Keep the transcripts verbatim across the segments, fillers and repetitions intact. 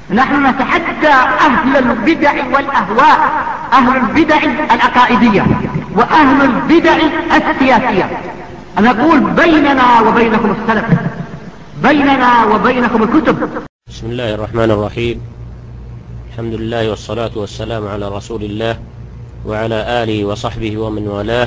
نحن نتحدى أهل البدع والأهواء، أهل البدع العقائدية وأهل البدع السياسية. نقول بيننا وبينكم السلف، بيننا وبينكم الكتب. بسم الله الرحمن الرحيم. الحمد لله والصلاة والسلام على رسول الله وعلى آله وصحبه ومن والاه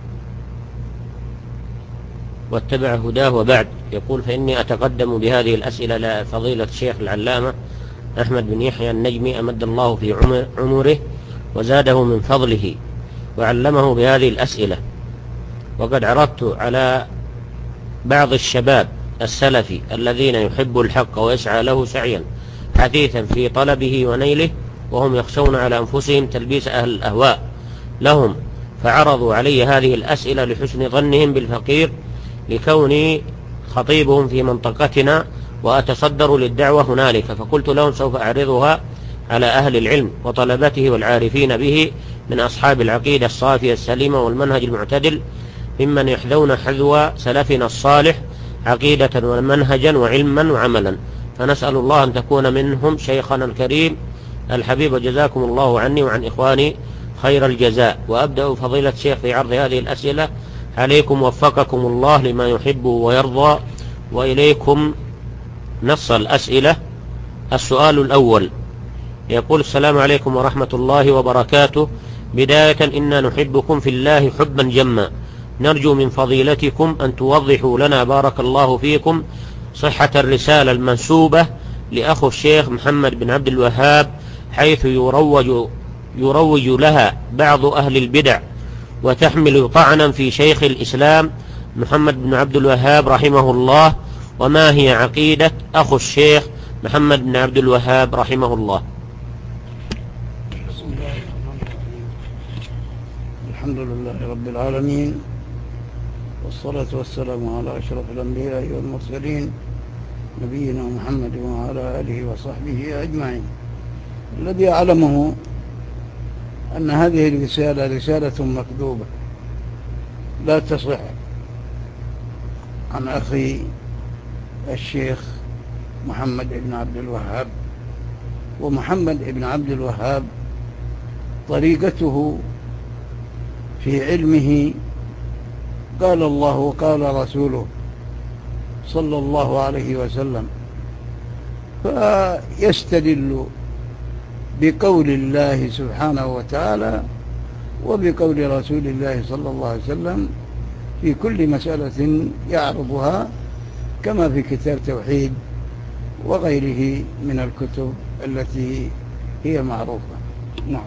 واتبع هداه. وبعد، يقول: فإني أتقدم بهذه الأسئلة لفضيلة الشيخ العلامة أحمد بن يحيى النجمي أمد الله في عمره وزاده من فضله وعلمه بهذه الأسئلة. وقد عرضت على بعض الشباب السلفي الذين يحبوا الحق ويسعى له سعيا حثيثا في طلبه ونيله، وهم يخشون على أنفسهم تلبيس أهل الأهواء لهم، فعرضوا علي هذه الأسئلة لحسن ظنهم بالفقير لكوني خطيبهم في منطقتنا وأتصدر للدعوة هنالك، فقلت لهم سوف أعرضها على أهل العلم وطلبته والعارفين به من أصحاب العقيدة الصافية السليمة والمنهج المعتدل، ممن يحذون حذو سلفنا الصالح عقيدة ومنهجا وعلما وعملا، فنسأل الله أن تكون منهم شيخنا الكريم الحبيب، وجزاكم الله عني وعن إخواني خير الجزاء. وأبدأ فضيلة الشيخ في عرض هذه الأسئلة عليكم وفقكم الله لما يحب ويرضى. وإليكم نص الأسئلة. السؤال الأول يقول: السلام عليكم ورحمة الله وبركاته. بداية إنا نحبكم في الله حبا جما، نرجو من فضيلتكم أن توضحوا لنا بارك الله فيكم صحة الرسالة المنسوبة لأخو الشيخ محمد بن عبد الوهاب، حيث يروج, يروج لها بعض أهل البدع وتحمل طعنا في شيخ الإسلام محمد بن عبد الوهاب رحمه الله، وما هي عقيدة أخو الشيخ محمد بن عبد الوهاب رحمه الله؟ بسم الله الرحمن الرحيم. الحمد لله رب العالمين، والصلاة والسلام على أشرف الأنبياء والمرسلين نبينا محمد وعلى آله وصحبه أجمعين. الذي أعلمه أن هذه الرسالة رسالة مكذوبة لا تصح عن أخي الشيخ محمد بن عبد الوهاب. ومحمد بن عبد الوهاب طريقته في علمه قال الله وقال رسوله صلى الله عليه وسلم، فيستدل بقول الله سبحانه وتعالى وبقول رسول الله صلى الله عليه وسلم في كل مسألة يعرضها، كما في كتاب توحيد وغيره من الكتب التي هي معروفة. نعم.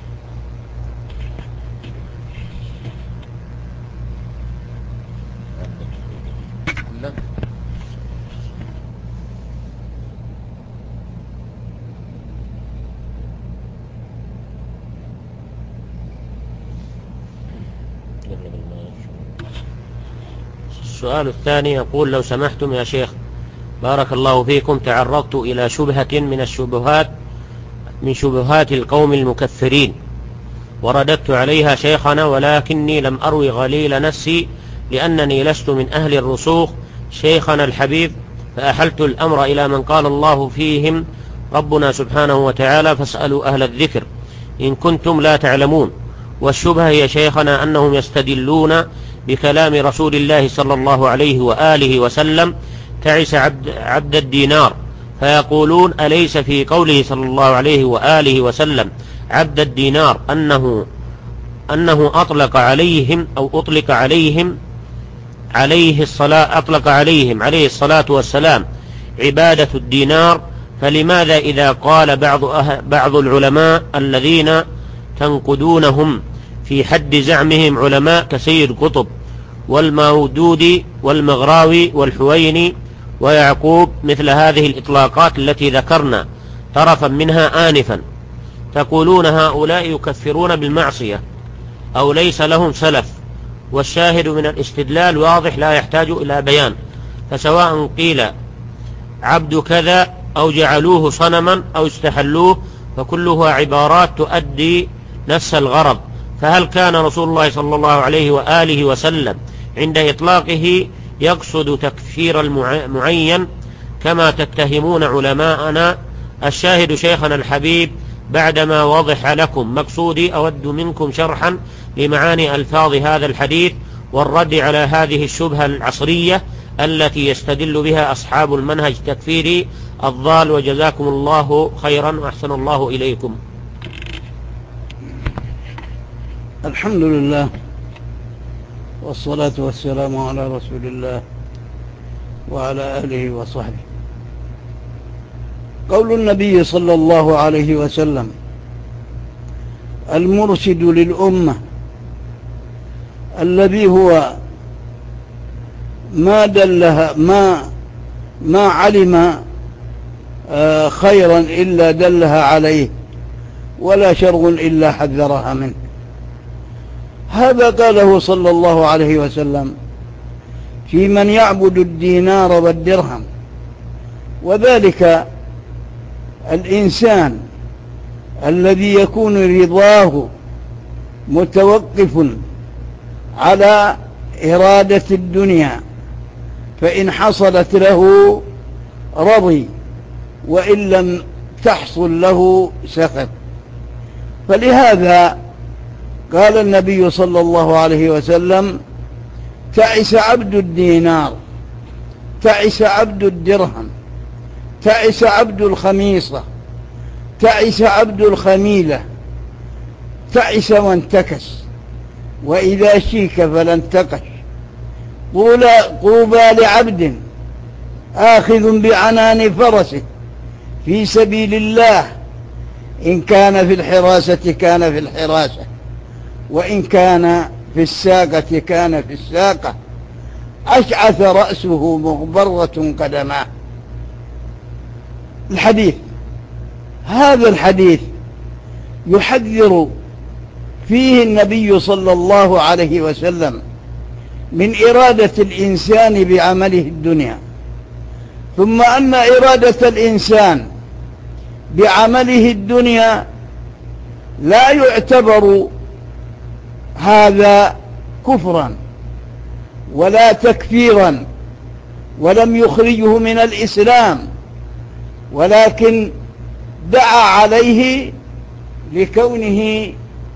السؤال الثاني يقول: لو سمحتم يا شيخ بارك الله فيكم، تعرضت إلى شبهة من الشبهات من شبهات القوم المكفرين ورددت عليها شيخنا، ولكني لم أروي غليل نفسي لأنني لست من أهل الرسوخ شيخنا الحبيب، فأحلت الأمر إلى من قال الله فيهم ربنا سبحانه وتعالى: فاسألوا أهل الذكر إن كنتم لا تعلمون. والشبهة هي شيخنا أنهم يستدلون بكلام رسول الله صلى الله عليه وآله وسلم: تعس عبد, عبد الدينار، فيقولون: أليس في قوله صلى الله عليه وآله وسلم عبد الدينار أنه أنه أطلق عليهم أو أطلق عليهم عليه الصلاة أطلق عليهم عليه الصلاة والسلام عبادة الدينار؟ فلماذا إذا قال بعض أه بعض العلماء الذين تنقدونهم في حد زعمهم علماء كسيد قطب والمودودي والمغراوي والحويني ويعقوب مثل هذه الإطلاقات التي ذكرنا طرفا منها آنفا، تقولون هؤلاء يكفرون بالمعصية أو ليس لهم سلف، والشاهد من الاستدلال واضح لا يحتاج إلى بيان، فسواء قيل عبد كذا أو جعلوه صنما أو استحلوه فكلها عبارات تؤدي نفس الغرض. فهل كان رسول الله صلى الله عليه وآله وسلم عند إطلاقه يقصد تكفير المعين كما تتهمون علماءنا الشاهد شيخنا الحبيب بعدما وضح لكم مقصودي أود منكم شرحا لمعاني ألفاظ هذا الحديث والرد على هذه الشبهة العصرية التي يستدل بها أصحاب المنهج التكفيري الضال، وجزاكم الله خيرا وأحسن الله إليكم. الحمد لله والصلاة والسلام على رسول الله وعلى آله وصحبه. قول النبي صلى الله عليه وسلم: المرشد للأمة الذي هو ما دلها ما ما علم خيرا إلا دلها عليه ولا شر إلا حذرها منه. هذا قاله صلى الله عليه وسلم في من يعبد الدينار والدرهم، وذلك الإنسان الذي يكون رضاه متوقف على إرادة الدنيا، فإن حصلت له رضي وإن لم تحصل له سخط. فلهذا قال النبي صلى الله عليه وسلم: تعس عبد الدينار، تعس عبد الدرهم، تعس عبد الخميصة، تعس عبد الخميلة، تعس وانتكس، وإذا شيك فلا انتقش. طوبى لعبد آخذ بعنان فرسه في سبيل الله، إن كان في الحراسة كان في الحراسة، وإن كان في الساقة كان في الساقة، أشعث رأسه مغبرة قدماه. الحديث هذا الحديث يحذر فيه النبي صلى الله عليه وسلم من إرادة الإنسان بعمله الدنيا، ثم أن إرادة الإنسان بعمله الدنيا لا يعتبر هذا كفرا ولا تكفيرا، ولم يخرجه من الإسلام، ولكن دعا عليه لكونه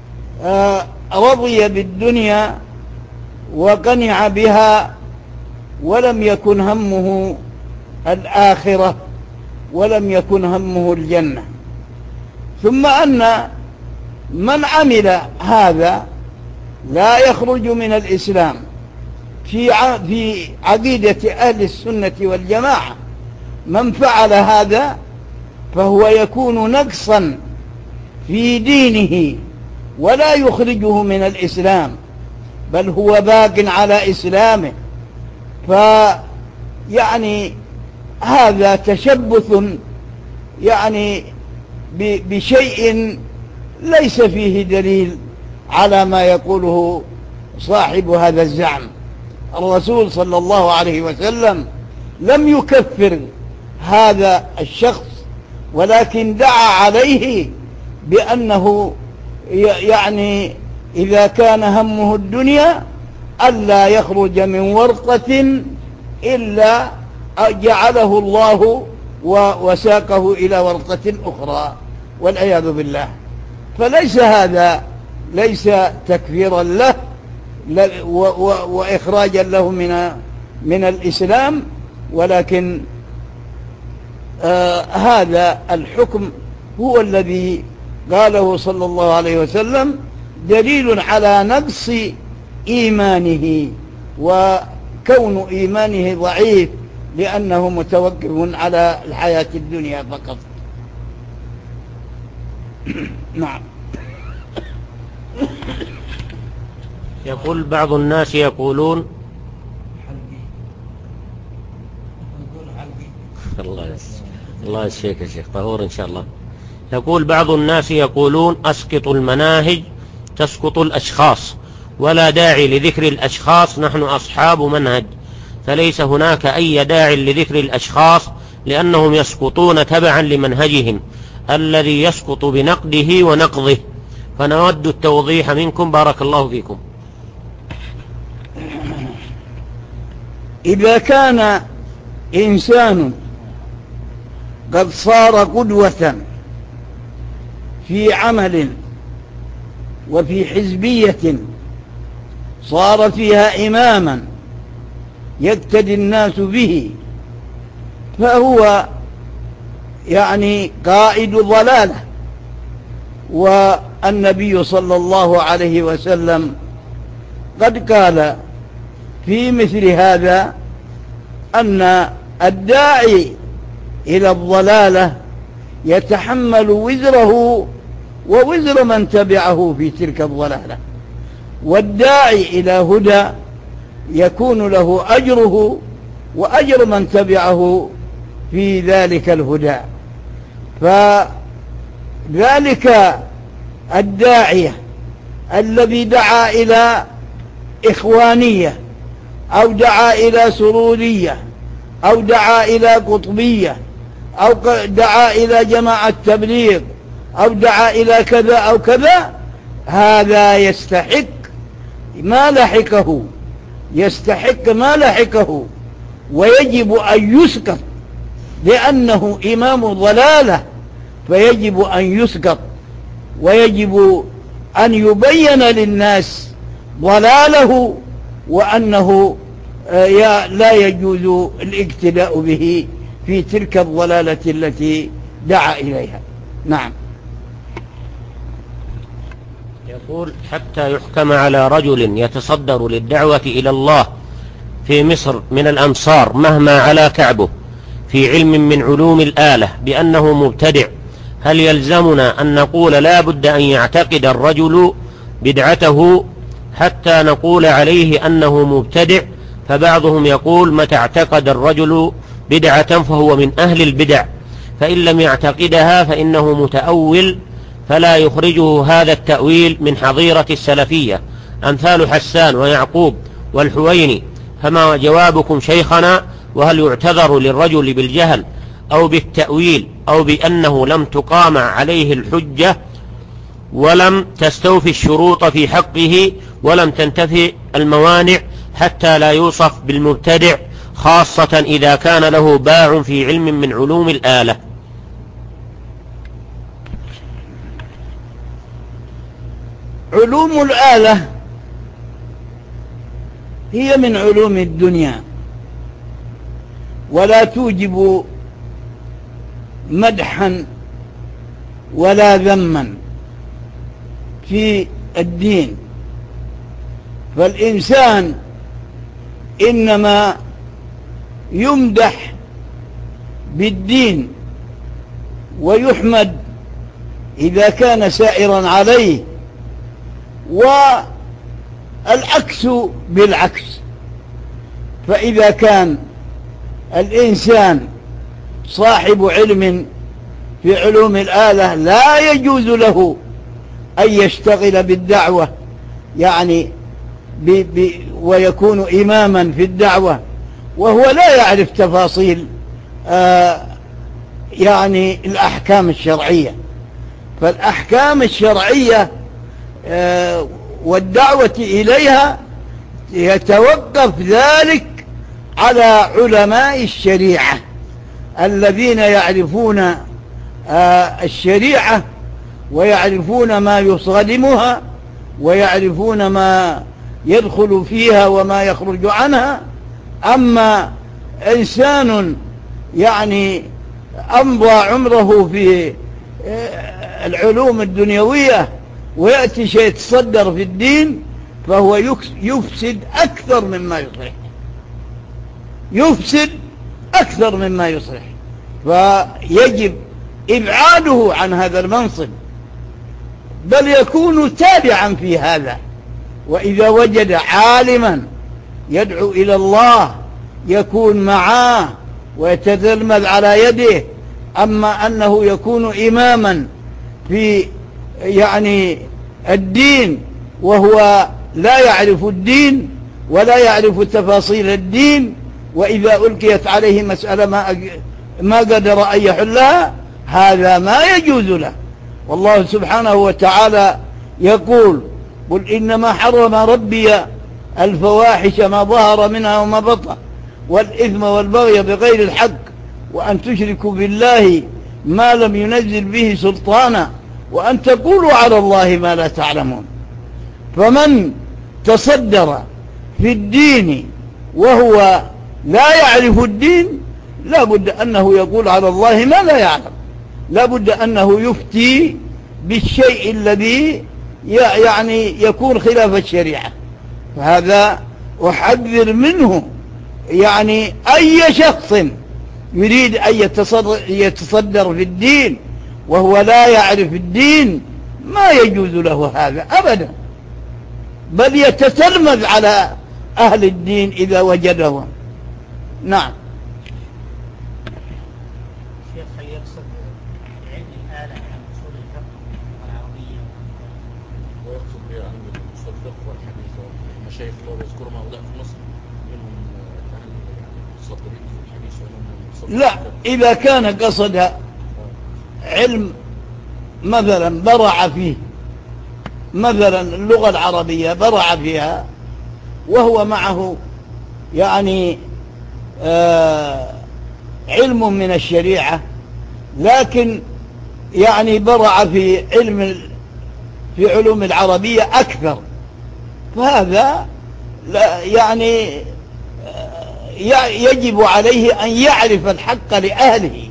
رضي بالدنيا وقنع بها، ولم يكن همه الآخرة، ولم يكن همه الجنة. ثم أن من عمل هذا لا يخرج من الإسلام في في عقيدة أهل السنة والجماعة. من فعل هذا فهو يكون نقصا في دينه ولا يخرجه من الإسلام، بل هو باق على إسلامه. فيعني هذا تشبث يعني بشيء ليس فيه دليل على ما يقوله صاحب هذا الزعم. الرسول صلى الله عليه وسلم لم يكفر هذا الشخص، ولكن دعا عليه بأنه يعني إذا كان همه الدنيا ألا يخرج من ورقة إلا جعله الله وساقه إلى ورقة أخرى، والعياذ بالله. فليس هذا ليس تكفيرا له وإخراجا له من من الإسلام، ولكن آه هذا الحكم هو الذي قاله صلى الله عليه وسلم دليل على نقص إيمانه وكون إيمانه ضعيف، لأنه متوقف على الحياة الدنيا فقط. نعم. يقول بعض الناس يقولون الله الله الشيخ يا شيخ طهور إن شاء الله. يقول بعض الناس يقولون أسقطوا المناهج تسقط الأشخاص، ولا داعي لذكر الأشخاص، نحن أصحاب منهج، فليس هناك أي داعي لذكر الأشخاص لأنهم يسقطون تبعا لمنهجهم الذي يسقط بنقده ونقضه، فنود التوضيح منكم بارك الله فيكم. إذا كان إنسان قد صار قدوة في عمل وفي حزبية صار فيها إماما يقتدي الناس به، فهو يعني قائد ضلالة. والنبي صلى الله عليه وسلم قد قال في مثل هذا أن الداعي إلى الضلالة يتحمل وزره ووزر من تبعه في تلك الضلالة، والداعي إلى هدى يكون له أجره وأجر من تبعه في ذلك الهدى. فذلك الداعية الذي دعا إلى إخوانية أو دعا إلى سرورية أو دعا إلى قطبية أو دعا إلى جماعة تبليغ أو دعا إلى كذا أو كذا، هذا يستحق ما لحقه يستحق ما لحقه ويجب أن يسقط، لأنه إمام ضلالة، فيجب أن يسقط ويجب أن يبين للناس ضلاله وأنه لا يجوز الاقتداء به في تلك الضلالة التي دعا إليها. نعم. يقول: حتى يحكم على رجل يتصدر للدعوة إلى الله في مصر من الأمصار مهما على كعبه في علم من علوم الآلة بأنه مبتدع، هل يلزمنا أن نقول لا بد أن يعتقد الرجل بدعته حتى نقول عليه أنه مبتدع؟ فبعضهم يقول: متى اعتقد الرجل بدعة فهو من أهل البدع، فإن لم يعتقدها فإنه متأول، فلا يخرجه هذا التأويل من حظيرة السلفية أمثال حسان ويعقوب والحويني. فما جوابكم شيخنا؟ وهل يعتذر للرجل بالجهل أو بالتأويل أو بأنه لم تقام عليه الحجة ولم تستوفي الشروط في حقه ولم تنتفي الموانع حتى لا يوصف بالمبتدع، خاصة إذا كان له باع في علم من علوم الآلة؟ علوم الآلة هي من علوم الدنيا، ولا توجب مدحا ولا ذما في الدين، فالإنسان إنما يمدح بالدين ويحمد إذا كان سائرا عليه، والعكس بالعكس. فإذا كان الإنسان صاحب علم في علوم الآلة لا يجوز له أن يشتغل بالدعوة يعني ب ب ويكون إماما في الدعوة وهو لا يعرف تفاصيل آه يعني الأحكام الشرعية. فالأحكام الشرعية آه والدعوة إليها يتوقف ذلك على علماء الشريعة الذين يعرفون آه الشريعة ويعرفون ما يصادمها ويعرفون ما يدخل فيها وما يخرج عنها. أما إنسان يعني أمضى عمره في العلوم الدنيوية ويأتي شيء يتصدر في الدين فهو يفسد أكثر مما يصلح، يفسد أكثر مما يصلح، فيجب إبعاده عن هذا المنصب، بل يكون تابعا في هذا. وإذا وجد عالما يدعو إلى الله يكون معاه ويتذلمل على يده. أما أنه يكون إماما في يعني الدين وهو لا يعرف الدين ولا يعرف تفاصيل الدين، وإذا ألقيت عليه مسألة ما, ما قدر أن يحلها، هذا ما يجوز له. والله سبحانه وتعالى يقول: قل إنما حرم ربي الفواحش ما ظهر منها وما بطن والإثم والبغي بغير الحق وأن تشركوا بالله ما لم ينزل به سلطانا وأن تقولوا على الله ما لا تعلمون. فمن تصدر في الدين وهو لا يعرف الدين لا بد أنه يقول على الله ما لا يعلم، لا بد أنه يفتي بالشيء الذي يعني يكون خلاف الشريعة. فهذا أحذر منه، يعني أي شخص يريد أن يتصدر في الدين وهو لا يعرف الدين ما يجوز له هذا أبدا، بل يتتلمذ على أهل الدين إذا وجدهم. نعم. شيخ، هل يقصد علم الآلة عن أصول الفقه والعربية ويقصد بها عن أصول الفقه والحديث والمشايخ اللي يذكروا هؤلاء في مصر منهم أهل المتصدرين في الحديث ومنهم؟ لا، إذا كان قصد علم مثلا برع فيه، مثلا اللغة العربية برع فيها وهو معه يعني آه علم من الشريعة، لكن يعني برع في علم في علوم العربية أكثر، فهذا لا يعني آه يجب عليه أن يعرف الحق لأهله،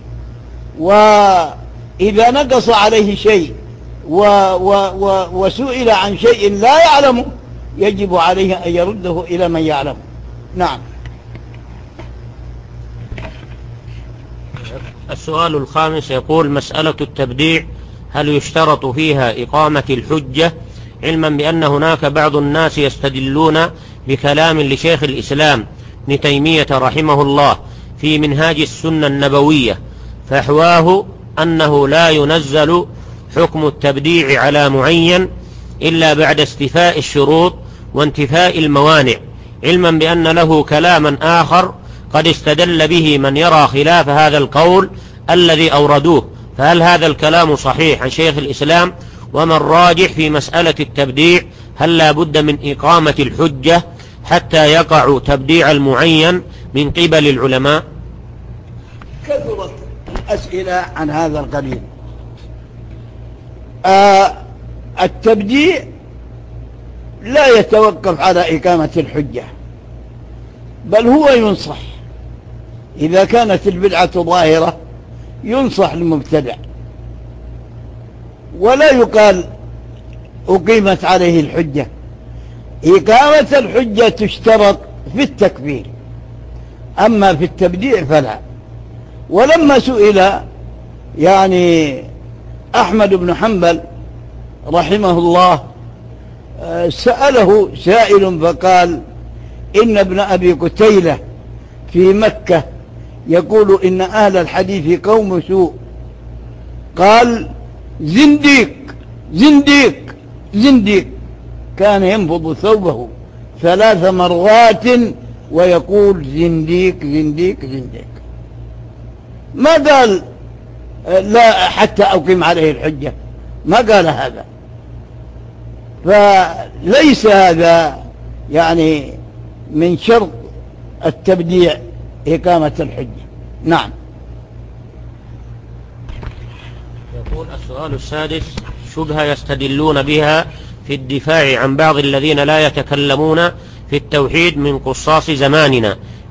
وإذا نقص عليه شيء و و و وسئل عن شيء لا يعلمه يجب عليه أن يرده إلى من يعلمه. نعم. السؤال الخامس يقول: مسألة التبديع هل يشترط فيها إقامة الحجة، علما بأن هناك بعض الناس يستدلون بكلام لشيخ الإسلام ابن تيمية رحمه الله في منهاج السنة النبوية، فحواه أنه لا ينزل حكم التبديع على معين إلا بعد استيفاء الشروط وانتفاء الموانع، علما بأن له كلاما آخر قد استدل به من يرى خلاف هذا القول الذي أوردوه، فهل هذا الكلام صحيح عن شيخ الإسلام؟ وما الراجح في مسألة التبديع؟ هل لا بد من إقامة الحجة حتى يقع تبديع المعين من قبل العلماء؟ كثرت الأسئلة عن هذا القبيل. آه التبديع لا يتوقف على إقامة الحجة، بل هو ينصح إذا كانت البدعة ظاهرة، ينصح المبتدع، ولا يقال أقيمت عليه الحجة. إقامة الحجة تشترط في التكبير، أما في التبديع فلا. ولما سئل يعني أحمد بن حنبل رحمه الله، سأله سائل فقال: إن ابن أبي قتيلة في مكة يقول إن أهل الحديث قوم سوء. قال: زنديق زنديق زنديق. كان ينفض ثوبه ثلاث مرات ويقول: زنديق زنديق زنديق. ما قال لا حتى أقيم عليه الحجة، ما قال هذا. فليس هذا يعني من شرط التبديع إقامة الحجة. نعم. يقول السؤال السادس: شبهة يستدلون بها في الدفاع عن بعض الذين لا يتكلمون في التوحيد من قصاص زماننا،